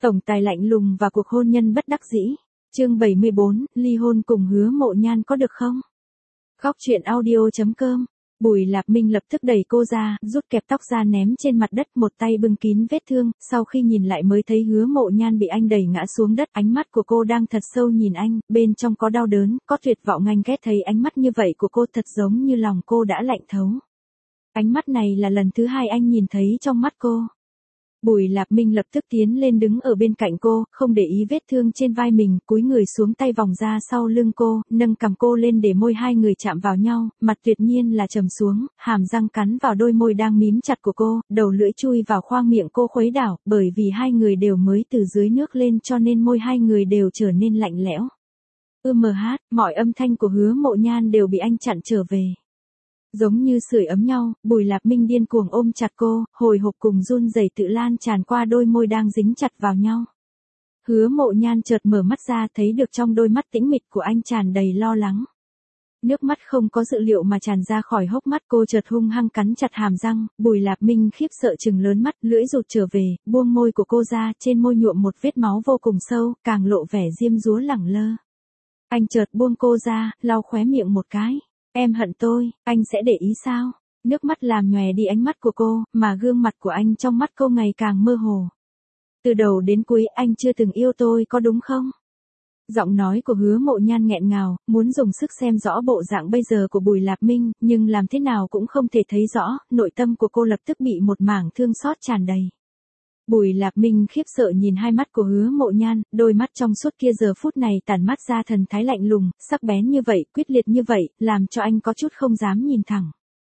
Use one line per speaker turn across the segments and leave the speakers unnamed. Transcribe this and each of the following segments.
Tổng tài lạnh lùng và cuộc hôn nhân bất đắc dĩ. Chương 74, ly hôn cùng Hứa Mộ Nhan có được không? Góc truyện audio.com. Bùi Lạp Minh lập tức đẩy cô ra, rút kẹp tóc ra ném trên mặt đất, một tay bưng kín vết thương, sau khi nhìn lại mới thấy Hứa Mộ Nhan bị anh đẩy ngã xuống đất, ánh mắt của cô đang thật sâu nhìn anh, bên trong có đau đớn, có tuyệt vọng. Anh ghét thấy ánh mắt như vậy của cô, thật giống như lòng cô đã lạnh thấu. Ánh mắt này là lần thứ hai anh nhìn thấy trong mắt cô. Bùi Lạp Minh lập tức tiến lên đứng ở bên cạnh cô, không để ý vết thương trên vai mình, cúi người xuống, tay vòng ra sau lưng cô, nâng cằm cô lên để môi hai người chạm vào nhau, mặt tuyệt nhiên là trầm xuống, hàm răng cắn vào đôi môi đang mím chặt của cô, đầu lưỡi chui vào khoang miệng cô khuấy đảo, bởi vì hai người đều mới từ dưới nước lên cho nên môi hai người đều trở nên lạnh lẽo. Mọi âm thanh của Hứa Mộ Nhan đều bị anh chặn trở về. Giống như sưởi ấm nhau, Bùi Lạp Minh điên cuồng ôm chặt cô, hồi hộp cùng run rẩy tự lan tràn qua đôi môi đang dính chặt vào nhau. Hứa Mộ Nhan chợt mở mắt ra, thấy được trong đôi mắt tĩnh mịch của anh tràn đầy lo lắng. Nước mắt không có dự liệu mà tràn ra khỏi hốc mắt cô, chợt hung hăng cắn chặt hàm răng. Bùi Lạp Minh khiếp sợ trừng lớn mắt, lưỡi rụt trở về, buông môi của cô ra, trên môi nhuộm một vết máu vô cùng sâu, càng lộ vẻ diêm dúa lẳng lơ. Anh chợt buông cô ra, lau khóe miệng một cái. Em hận tôi, anh sẽ để ý sao? Nước mắt làm nhòe đi ánh mắt của cô, mà gương mặt của anh trong mắt cô ngày càng mơ hồ. Từ đầu đến cuối anh chưa từng yêu tôi có đúng không? Giọng nói của Hứa Mộ Nhan nghẹn ngào, muốn dùng sức xem rõ bộ dạng bây giờ của Bùi Lạp Minh, nhưng làm thế nào cũng không thể thấy rõ, nội tâm của cô lập tức bị một mảng thương xót tràn đầy. Bùi Lạp Minh khiếp sợ nhìn hai mắt của Hứa Mộ Nhan, đôi mắt trong suốt kia giờ phút này tản mắt ra thần thái lạnh lùng, sắc bén như vậy, quyết liệt như vậy, làm cho anh có chút không dám nhìn thẳng.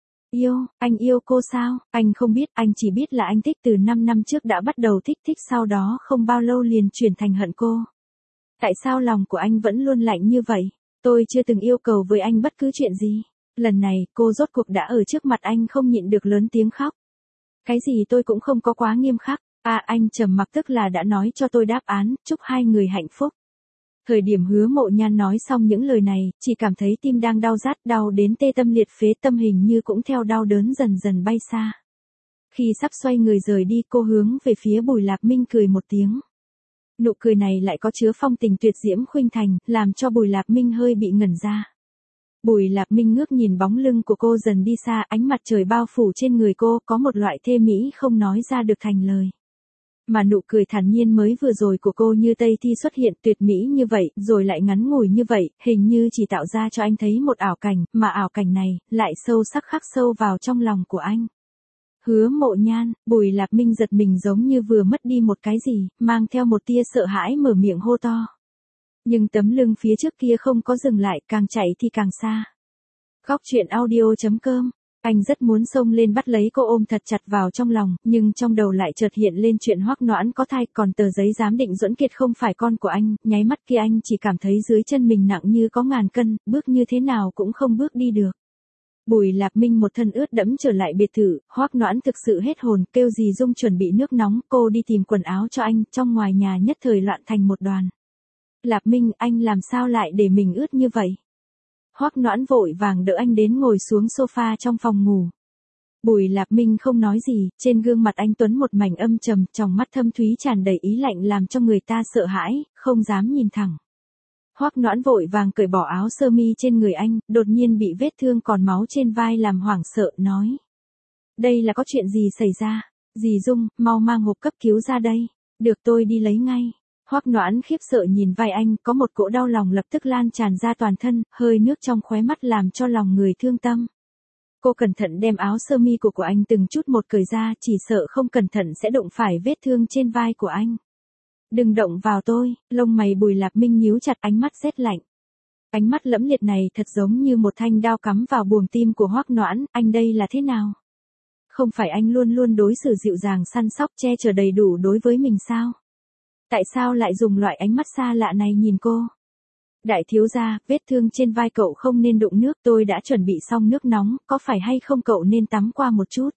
Anh yêu cô sao? Anh không biết, anh chỉ biết là anh thích từ 5 năm trước đã bắt đầu thích, sau đó không bao lâu liền chuyển thành hận cô. Tại sao lòng của anh vẫn luôn lạnh như vậy? Tôi chưa từng yêu cầu với anh bất cứ chuyện gì. Lần này, cô rốt cuộc đã ở trước mặt anh không nhịn được lớn tiếng khóc. Cái gì tôi cũng không có quá nghiêm khắc. Anh trầm mặc tức là đã nói cho tôi đáp án, chúc hai người hạnh phúc. Thời điểm Hứa Mộ Nhan nói xong những lời này, chỉ cảm thấy tim đang đau rát, đau đến tê tâm liệt phế, tâm hình như cũng theo đau đớn dần dần bay xa. Khi sắp xoay người rời đi, cô hướng về phía Bùi Lạp Minh cười một tiếng. Nụ cười này lại có chứa phong tình tuyệt diễm khuynh thành, làm cho Bùi Lạp Minh hơi bị ngẩn ra. Bùi Lạp Minh ngước nhìn bóng lưng của cô dần đi xa, ánh mặt trời bao phủ trên người cô, có một loại thê mỹ không nói ra được thành lời. Mà nụ cười thản nhiên mới vừa rồi của cô như Tây Thi xuất hiện, tuyệt mỹ như vậy, rồi lại ngắn ngủi như vậy, hình như chỉ tạo ra cho anh thấy một ảo cảnh, mà ảo cảnh này, lại sâu sắc khắc sâu vào trong lòng của anh. Hứa Mộ Nhan, Bùi Lạp Minh giật mình giống như vừa mất đi một cái gì, mang theo một tia sợ hãi mở miệng hô to. Nhưng tấm lưng phía trước kia không có dừng lại, càng chạy thì càng xa. Góc truyện audio.com. Anh rất muốn xông lên bắt lấy cô ôm thật chặt vào trong lòng, nhưng trong đầu lại chợt hiện lên chuyện Hoắc Noãn có thai, còn tờ giấy giám định Duẫn Kiệt không phải con của anh, nháy mắt kia anh chỉ cảm thấy dưới chân mình nặng như có ngàn cân, bước như thế nào cũng không bước đi được. Bùi Lạp Minh một thân ướt đẫm trở lại biệt thự, Hoắc Noãn thực sự hết hồn, kêu dì Dung chuẩn bị nước nóng, cô đi tìm quần áo cho anh, trong ngoài nhà nhất thời loạn thành một đoàn. Lạp Minh, anh làm sao lại để mình ướt như vậy? Hoắc Noãn vội vàng đỡ anh đến ngồi xuống sofa trong phòng ngủ. Bùi Lạp Minh không nói gì, trên gương mặt anh tuấn một mảnh âm trầm, trong mắt thâm thúy tràn đầy ý lạnh làm cho người ta sợ hãi, không dám nhìn thẳng. Hoắc Noãn vội vàng cởi bỏ áo sơ mi trên người anh, đột nhiên bị vết thương còn máu trên vai làm hoảng sợ, nói. Đây là có chuyện gì xảy ra? Dì Dung, mau mang hộp cấp cứu ra đây. Được, tôi đi lấy ngay. Hoắc Noãn khiếp sợ nhìn vai anh, có một cỗ đau lòng lập tức lan tràn ra toàn thân, hơi nước trong khóe mắt làm cho lòng người thương tâm. Cô cẩn thận đem áo sơ mi của anh từng chút một cởi ra, chỉ sợ không cẩn thận sẽ đụng phải vết thương trên vai của anh. Đừng động vào tôi, lông mày Bùi Lạp Minh nhíu chặt, ánh mắt rét lạnh. Ánh mắt lẫm liệt này thật giống như một thanh đao cắm vào buồng tim của Hoắc Noãn, anh đây là thế nào? Không phải anh luôn luôn đối xử dịu dàng săn sóc che chở đầy đủ đối với mình sao? Tại sao lại dùng loại ánh mắt xa lạ này nhìn cô? Đại thiếu gia, vết thương trên vai cậu không nên đụng nước, tôi đã chuẩn bị xong nước nóng, có phải hay không cậu nên tắm qua một chút?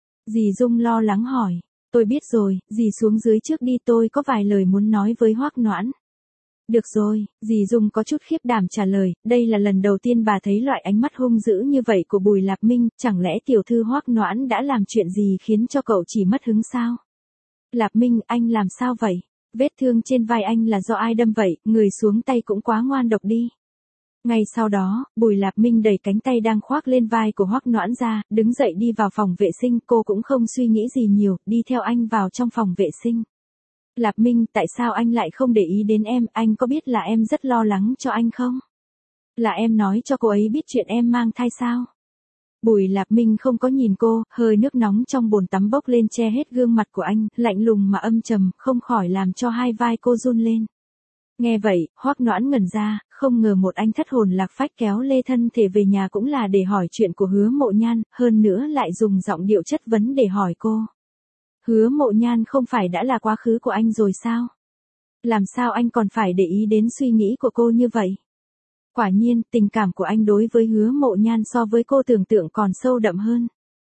Dì Dung lo lắng hỏi. Tôi biết rồi, dì xuống dưới trước đi, tôi có vài lời muốn nói với Hoắc Noãn. Được rồi, dì Dung có chút khiếp đảm trả lời, đây là lần đầu tiên bà thấy loại ánh mắt hung dữ như vậy của Bùi Lạp Minh, chẳng lẽ tiểu thư Hoắc Noãn đã làm chuyện gì khiến cho cậu chỉ mất hứng sao? Lạp Minh, anh làm sao vậy? Vết thương trên vai anh là do ai đâm vậy, người xuống tay cũng quá ngoan độc đi. Ngay sau đó, Bùi Lạp Minh đẩy cánh tay đang khoác lên vai của Hoắc Noãn ra, đứng dậy đi vào phòng vệ sinh, cô cũng không suy nghĩ gì nhiều, đi theo anh vào trong phòng vệ sinh. Lạp Minh, tại sao anh lại không để ý đến em, anh có biết là em rất lo lắng cho anh không? Là em nói cho cô ấy biết chuyện em mang thai sao? Bùi Lạp Minh không có nhìn cô, hơi nước nóng trong bồn tắm bốc lên che hết gương mặt của anh, lạnh lùng mà âm trầm, không khỏi làm cho hai vai cô run lên. Nghe vậy, Hoắc Noãn ngẩn ra, không ngờ một anh thất hồn lạc phách kéo lê thân thể về nhà cũng là để hỏi chuyện của Hứa Mộ Nhan, hơn nữa lại dùng giọng điệu chất vấn để hỏi cô. Hứa Mộ Nhan không phải đã là quá khứ của anh rồi sao? Làm sao anh còn phải để ý đến suy nghĩ của cô như vậy? Quả nhiên, tình cảm của anh đối với Hứa Mộ Nhan so với cô tưởng tượng còn sâu đậm hơn.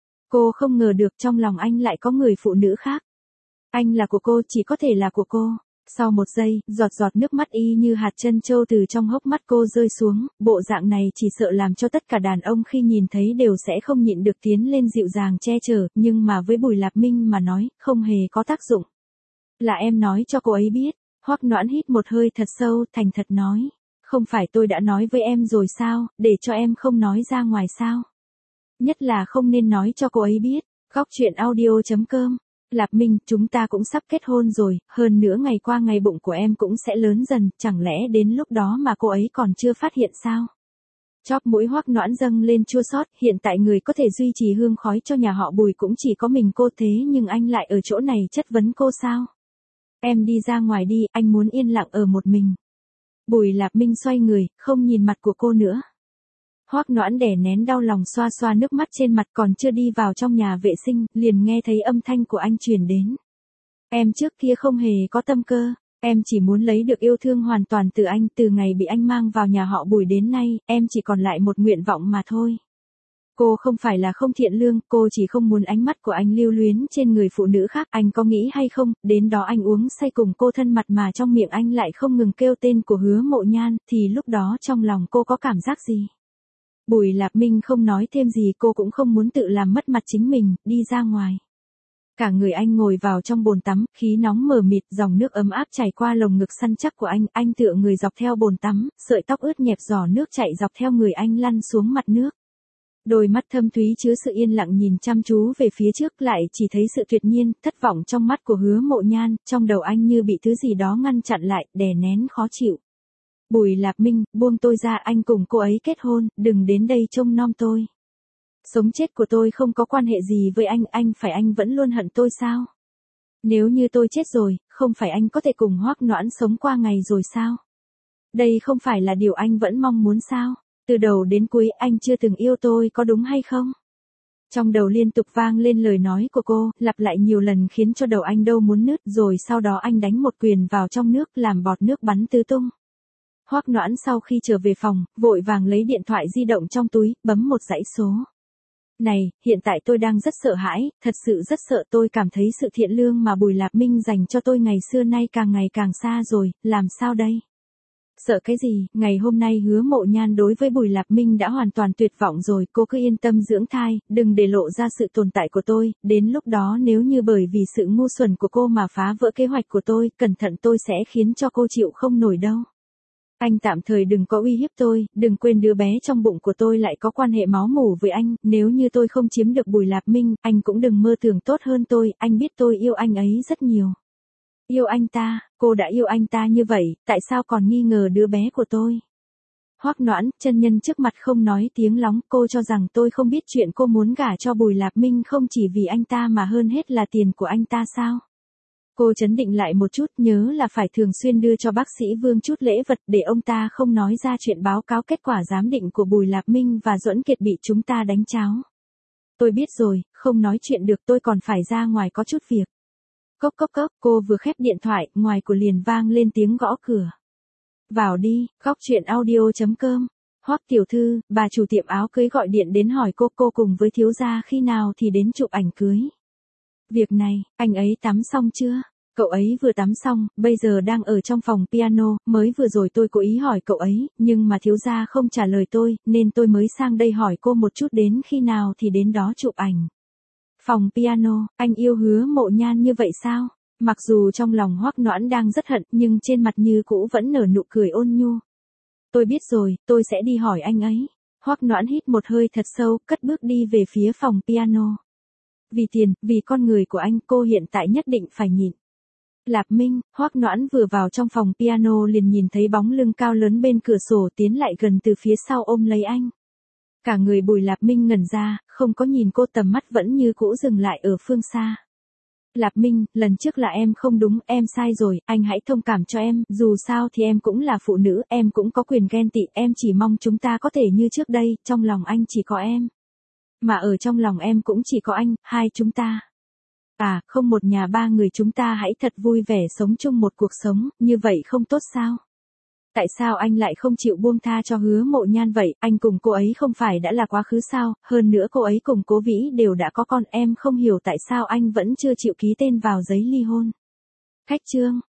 Cô không ngờ được trong lòng anh lại có người phụ nữ khác. Anh là của cô, chỉ có thể là của cô. Sau một giây, giọt giọt nước mắt y như hạt trân châu từ trong hốc mắt cô rơi xuống, bộ dạng này chỉ sợ làm cho tất cả đàn ông khi nhìn thấy đều sẽ không nhịn được tiến lên dịu dàng che chở, nhưng mà với Bùi Lạp Minh mà nói, không hề có tác dụng. Là em nói cho cô ấy biết. Hoắc Noãn hít một hơi thật sâu, thành thật nói. Không phải tôi đã nói với em rồi sao, để cho em không nói ra ngoài sao? Nhất là không nên nói cho cô ấy biết. Góc truyện audio.com. Lạp Minh, chúng ta cũng sắp kết hôn rồi, hơn nữa ngày qua ngày bụng của em cũng sẽ lớn dần, chẳng lẽ đến lúc đó mà cô ấy còn chưa phát hiện sao? Chóp mũi Hoắc Noãn dâng lên chua xót, hiện tại người có thể duy trì hương khói cho nhà họ Bùi cũng chỉ có mình cô, thế nhưng anh lại ở chỗ này chất vấn cô sao? Em đi ra ngoài đi, anh muốn yên lặng ở một mình. Bùi Lạp Minh xoay người, không nhìn mặt của cô nữa. Hoắc Noãn đè nén đau lòng xoa xoa nước mắt trên mặt, còn chưa đi vào trong nhà vệ sinh, liền nghe thấy âm thanh của anh truyền đến. Em trước kia không hề có tâm cơ, em chỉ muốn lấy được yêu thương hoàn toàn từ anh, từ ngày bị anh mang vào nhà họ Bùi đến nay, em chỉ còn lại một nguyện vọng mà thôi. Cô không phải là không thiện lương, cô chỉ không muốn ánh mắt của anh lưu luyến trên người phụ nữ khác, anh có nghĩ hay không, đến đó anh uống say cùng cô thân mật mà trong miệng anh lại không ngừng kêu tên của Hứa Mộ Nhan, thì lúc đó trong lòng cô có cảm giác gì? Bùi Lạp Minh không nói thêm gì, cô cũng không muốn tự làm mất mặt chính mình, đi ra ngoài. Cả người anh ngồi vào trong bồn tắm, khí nóng mờ mịt, dòng nước ấm áp chảy qua lồng ngực săn chắc của anh tựa người dọc theo bồn tắm, sợi tóc ướt nhẹp giỏ nước chảy dọc theo người anh lăn xuống mặt nước. Đôi mắt thâm thúy chứa sự yên lặng nhìn chăm chú về phía trước, lại chỉ thấy sự tuyệt nhiên, thất vọng trong mắt của Hứa Mộ Nhan, trong đầu anh như bị thứ gì đó ngăn chặn lại, đè nén khó chịu. Bùi Lạp Minh, buông tôi ra, anh cùng cô ấy kết hôn, đừng đến đây trông nom tôi. Sống chết của tôi không có quan hệ gì với anh vẫn luôn hận tôi sao? Nếu như tôi chết rồi, không phải anh có thể cùng Hoắc Noãn sống qua ngày rồi sao? Đây không phải là điều anh vẫn mong muốn sao? Từ đầu đến cuối anh chưa từng yêu tôi có đúng hay không? Trong đầu liên tục vang lên lời nói của cô, lặp lại nhiều lần khiến cho đầu anh đâu muốn nứt, rồi sau đó anh đánh một quyền vào trong nước làm bọt nước bắn tứ tung. Hoắc Noãn sau khi trở về phòng, vội vàng lấy điện thoại di động trong túi, bấm một dãy số. Này, hiện tại tôi đang rất sợ hãi, thật sự rất sợ, tôi cảm thấy sự thiện lương mà Bùi Lạp Minh dành cho tôi ngày xưa nay càng ngày càng xa rồi, làm sao đây? Sợ cái gì, ngày hôm nay Hứa Mộ Nhan đối với Bùi Lạp Minh đã hoàn toàn tuyệt vọng rồi, cô cứ yên tâm dưỡng thai, đừng để lộ ra sự tồn tại của tôi, đến lúc đó nếu như bởi vì sự ngu xuẩn của cô mà phá vỡ kế hoạch của tôi, cẩn thận tôi sẽ khiến cho cô chịu không nổi đâu. Anh tạm thời đừng có uy hiếp tôi, đừng quên đứa bé trong bụng của tôi lại có quan hệ máu mủ với anh, nếu như tôi không chiếm được Bùi Lạp Minh, anh cũng đừng mơ tưởng tốt hơn tôi, anh biết tôi yêu anh ấy rất nhiều. Yêu anh ta, cô đã yêu anh ta như vậy, tại sao còn nghi ngờ đứa bé của tôi? Hoắc Noãn, chân nhân trước mặt không nói tiếng lóng, cô cho rằng tôi không biết chuyện cô muốn gả cho Bùi Lạp Minh không chỉ vì anh ta mà hơn hết là tiền của anh ta sao? Cô trấn định lại một chút, nhớ là phải thường xuyên đưa cho bác sĩ Vương chút lễ vật để ông ta không nói ra chuyện báo cáo kết quả giám định của Bùi Lạp Minh và Duẫn Kiệt bị chúng ta đánh cháo. Tôi biết rồi, không nói chuyện được, tôi còn phải ra ngoài có chút việc. Cốc cốc cốc, cô vừa khép điện thoại, ngoài của liền vang lên tiếng gõ cửa. Vào đi, góc truyện audio.com. Hoắc tiểu thư, bà chủ tiệm áo cưới gọi điện đến hỏi cô cùng với thiếu gia khi nào thì đến chụp ảnh cưới. Việc này, anh ấy tắm xong chưa? Cậu ấy vừa tắm xong, bây giờ đang ở trong phòng piano, mới vừa rồi tôi cố ý hỏi cậu ấy, nhưng mà thiếu gia không trả lời tôi, nên tôi mới sang đây hỏi cô một chút đến khi nào thì đến đó chụp ảnh. Phòng piano, anh yêu Hứa Mộ Nhan như vậy sao? Mặc dù trong lòng Hoắc Noãn đang rất hận nhưng trên mặt như cũ vẫn nở nụ cười ôn nhu. Tôi biết rồi, tôi sẽ đi hỏi anh ấy. Hoắc Noãn hít một hơi thật sâu, cất bước đi về phía phòng piano. Vì tiền, vì con người của anh cô hiện tại nhất định phải nhịn. Lạp Minh, Hoắc Noãn vừa vào trong phòng piano liền nhìn thấy bóng lưng cao lớn bên cửa sổ tiến lại gần từ phía sau ôm lấy anh. Cả người Bùi Lạp Minh ngẩn ra, không có nhìn cô, tầm mắt vẫn như cũ dừng lại ở phương xa. Lạp Minh, lần trước là em không đúng, em sai rồi, anh hãy thông cảm cho em, dù sao thì em cũng là phụ nữ, em cũng có quyền ghen tị, em chỉ mong chúng ta có thể như trước đây, trong lòng anh chỉ có em. Mà ở trong lòng em cũng chỉ có anh, hai chúng ta. À, không một nhà ba người chúng ta hãy thật vui vẻ sống chung một cuộc sống, như vậy không tốt sao? Tại sao anh lại không chịu buông tha cho Hứa Mộ Nhan vậy, anh cùng cô ấy không phải đã là quá khứ sao, hơn nữa cô ấy cùng Cố Vĩ đều đã có con, em không hiểu tại sao anh vẫn chưa chịu ký tên vào giấy ly hôn. Khách trương,